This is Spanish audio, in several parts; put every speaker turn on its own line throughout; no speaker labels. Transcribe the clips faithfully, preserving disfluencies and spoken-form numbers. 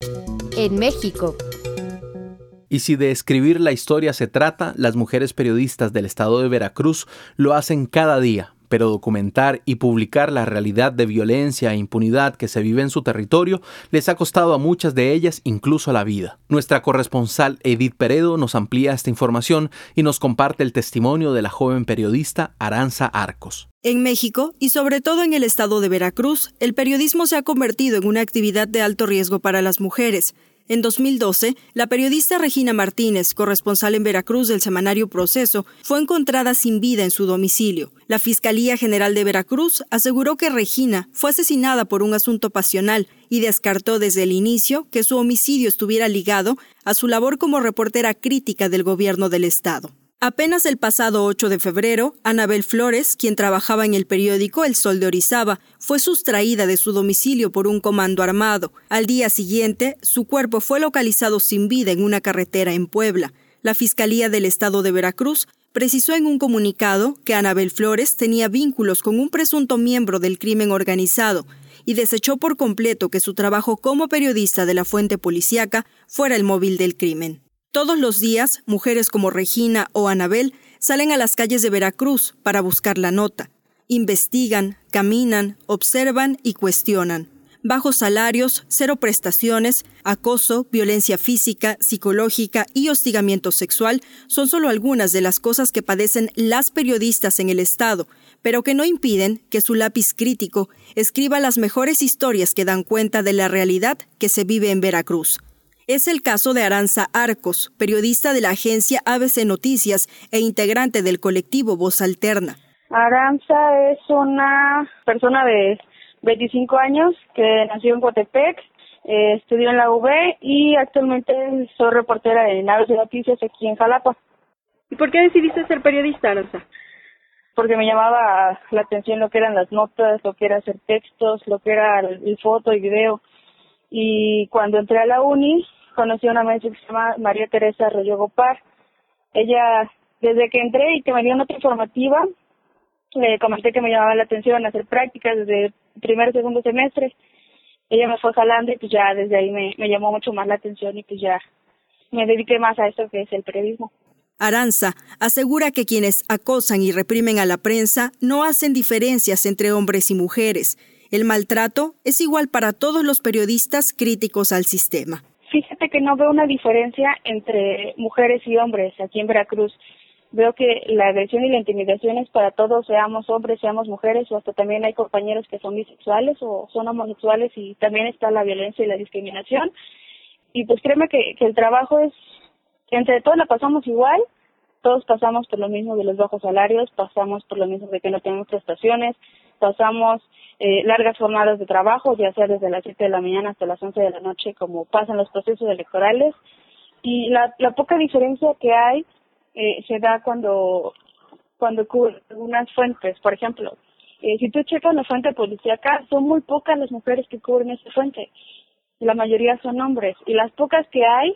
En México.
Y si de escribir la historia se trata, las mujeres periodistas del estado de Veracruz lo hacen cada día, pero documentar y publicar la realidad de violencia e impunidad que se vive en su territorio les ha costado a muchas de ellas incluso la vida. Nuestra corresponsal Edith Peredo nos amplía esta información y nos comparte el testimonio de la joven periodista Aranza Arcos.
En México, y sobre todo en el estado de Veracruz, el periodismo se ha convertido en una actividad de alto riesgo para las mujeres. En dos mil doce, la periodista Regina Martínez, corresponsal en Veracruz del semanario Proceso, fue encontrada sin vida en su domicilio. La Fiscalía General de Veracruz aseguró que Regina fue asesinada por un asunto pasional y descartó desde el inicio que su homicidio estuviera ligado a su labor como reportera crítica del gobierno del estado. Apenas el pasado ocho de febrero, Anabel Flores, quien trabajaba en el periódico El Sol de Orizaba, fue sustraída de su domicilio por un comando armado. Al día siguiente, su cuerpo fue localizado sin vida en una carretera en Puebla. La Fiscalía del Estado de Veracruz precisó en un comunicado que Anabel Flores tenía vínculos con un presunto miembro del crimen organizado y desechó por completo que su trabajo como periodista de la fuente policíaca fuera el móvil del crimen. Todos los días, mujeres como Regina o Anabel salen a las calles de Veracruz para buscar la nota. Investigan, caminan, observan y cuestionan. Bajos salarios, cero prestaciones, acoso, violencia física, psicológica y hostigamiento sexual son solo algunas de las cosas que padecen las periodistas en el estado, pero que no impiden que su lápiz crítico escriba las mejores historias que dan cuenta de la realidad que se vive en Veracruz. Es el caso de Aranza Arcos, periodista de la agencia A B C Noticias e integrante del colectivo Voz Alterna.
Aranza es una persona de veinticinco años que nació en Coatepec, eh, estudió en la U B y actualmente soy reportera en A B C Noticias aquí en Jalapa.
¿Y por qué decidiste ser periodista, Aranza?
Porque me llamaba la atención lo que eran las notas, lo que era hacer textos, lo que era el, el foto y video. Y cuando entré a la uni, conocí a una maestra que se llama María Teresa Arroyo Gopar. Ella, desde que entré y que me dio nota informativa, le comenté que me llamaba la atención hacer prácticas desde el primer y segundo semestre. Ella me fue jalando y pues ya desde ahí me, me llamó mucho más la atención y pues ya me dediqué más a esto que es el periodismo.
Aranza asegura que quienes acosan y reprimen a la prensa no hacen diferencias entre hombres y mujeres. El maltrato es igual para todos los periodistas críticos al sistema.
Fíjate que no veo una diferencia entre mujeres y hombres aquí en Veracruz. Veo que la agresión y la intimidación es para todos, seamos hombres, seamos mujeres, o hasta también hay compañeros que son bisexuales o son homosexuales y también está la violencia y la discriminación. Y pues créeme que, que el trabajo es, entre todos la pasamos igual, todos pasamos por lo mismo de los bajos salarios, pasamos por lo mismo de que no tenemos prestaciones, pasamos eh, largas jornadas de trabajo, ya sea desde las siete de la mañana hasta las once de la noche, como pasan los procesos electorales. Y la, la poca diferencia que hay eh, se da cuando cuando cubren algunas fuentes. Por ejemplo, eh, si tú checas la fuente policíaca, son muy pocas las mujeres que cubren esa fuente. La mayoría son hombres. Y las pocas que hay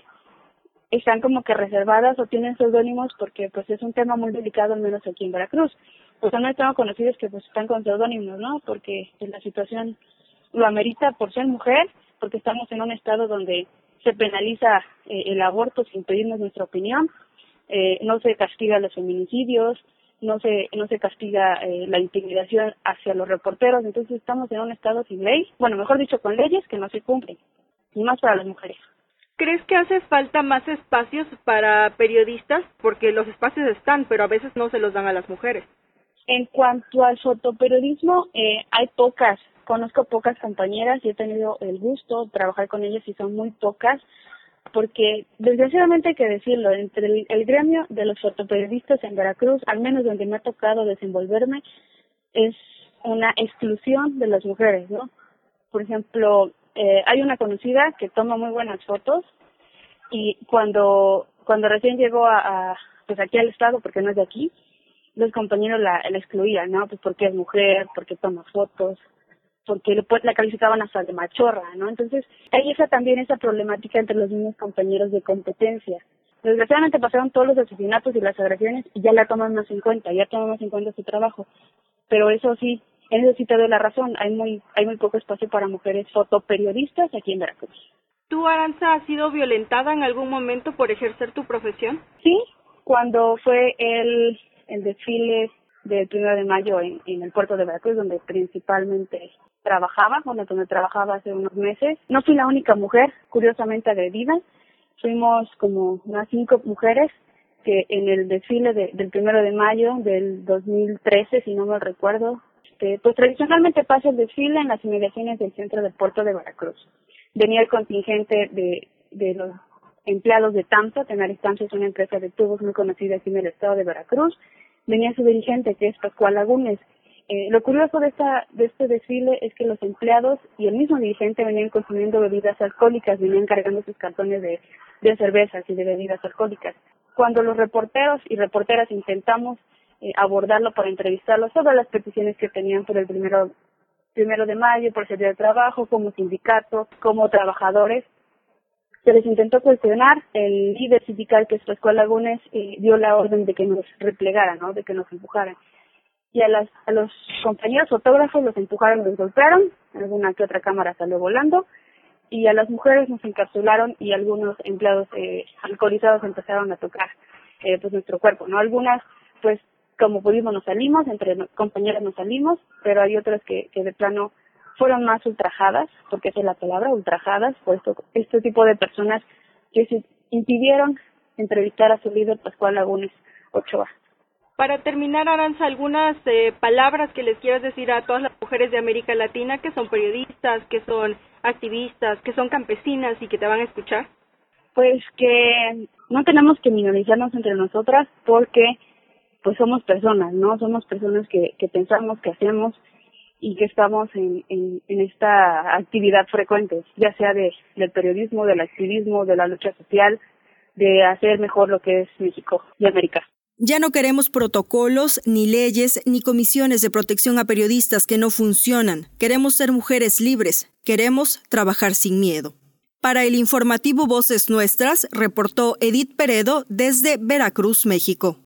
están como que reservadas o tienen seudónimos porque pues es un tema muy delicado, al menos aquí en Veracruz. Pues no tengo conocidos que pues están con seudónimos, ¿no? Porque pues, la situación lo amerita por ser mujer, porque estamos en un estado donde se penaliza eh, el aborto sin pedirnos nuestra opinión, eh, no se castiga los feminicidios, no se no se castiga eh, la intimidación hacia los reporteros, entonces estamos en un estado sin ley, bueno, mejor dicho, con leyes que no se cumplen, y más para las mujeres.
¿Crees que hace falta más espacios para periodistas? Porque los espacios están, pero a veces no se los dan a las mujeres.
En cuanto al fotoperiodismo, eh, hay pocas, conozco pocas compañeras y he tenido el gusto de trabajar con ellas y son muy pocas, porque desgraciadamente hay que decirlo, entre el, el gremio de los fotoperiodistas en Veracruz, al menos donde me ha tocado desenvolverme, es una exclusión de las mujeres, ¿no? Por ejemplo, eh, hay una conocida que toma muy buenas fotos y cuando cuando recién llegó a, a pues aquí al estado, porque no es de aquí, los compañeros la, la excluían, ¿no? Pues porque es mujer, porque toma fotos, porque le, pues, la calificaban hasta de machorra, ¿no? Entonces, hay esa también esa problemática entre los mismos compañeros de competencia. Desgraciadamente pasaron todos los asesinatos y las agresiones y ya la toman más en cuenta, ya toman más en cuenta su trabajo. Pero eso sí, en eso sí te doy la razón, hay muy hay muy poco espacio para mujeres fotoperiodistas aquí en Veracruz.
¿Tú, Aranza, has sido violentada en algún momento por ejercer tu profesión?
Sí, cuando fue el, el desfile del primero de mayo en, en el puerto de Veracruz, donde principalmente trabajaba, bueno, donde trabajaba hace unos meses. No fui la única mujer, curiosamente agredida. Fuimos como unas cinco mujeres que en el desfile de, del primero de mayo del dos mil trece, si no me recuerdo, este, pues tradicionalmente pasa el desfile en las inmediaciones del centro del puerto de Veracruz. Venía el contingente de, de los empleados de TAMSA. Tenaris TAMSA es una empresa de tubos muy conocida aquí en el estado de Veracruz. Venía su dirigente, que es Pascual Lagunes. Eh, lo curioso de esta de este desfile es que los empleados y el mismo dirigente venían consumiendo bebidas alcohólicas, venían cargando sus cartones de, de cervezas y de bebidas alcohólicas. Cuando los reporteros y reporteras intentamos eh, abordarlo para entrevistarlo sobre las peticiones que tenían por el primero, primero de mayo, por el día de trabajo, como sindicato, como trabajadores, se les intentó cuestionar. El líder sindical, que es Pascual Lagunes, eh, dio la orden de que nos replegaran, ¿no? De que nos empujaran. Y a, las, a los compañeros fotógrafos los empujaron, los golpearon, alguna que otra cámara salió volando, y a las mujeres nos encapsularon y algunos empleados eh, alcoholizados empezaron a tocar eh, pues nuestro cuerpo, ¿no? Algunas, pues, como pudimos nos salimos, entre compañeras nos salimos, pero hay otras que, que de plano fueron más ultrajadas, porque esa es la palabra, ultrajadas, por esto, este tipo de personas que se impidieron entrevistar a su líder, Pascual Lagunes Ochoa.
Para terminar, Aranza, algunas eh, palabras que les quieras decir a todas las mujeres de América Latina que son periodistas, que son activistas, que son campesinas y que te van a escuchar.
Pues que no tenemos que minorizarnos entre nosotras porque pues somos personas, ¿no? Somos personas que, que pensamos, que hacemos y que estamos en, en, en esta actividad frecuente, ya sea de, del periodismo, del activismo, de la lucha social, de hacer mejor lo que es México y América.
Ya no queremos protocolos, ni leyes, ni comisiones de protección a periodistas que no funcionan. Queremos ser mujeres libres. Queremos trabajar sin miedo. Para el informativo Voces Nuestras, reportó Edith Peredo desde Veracruz, México.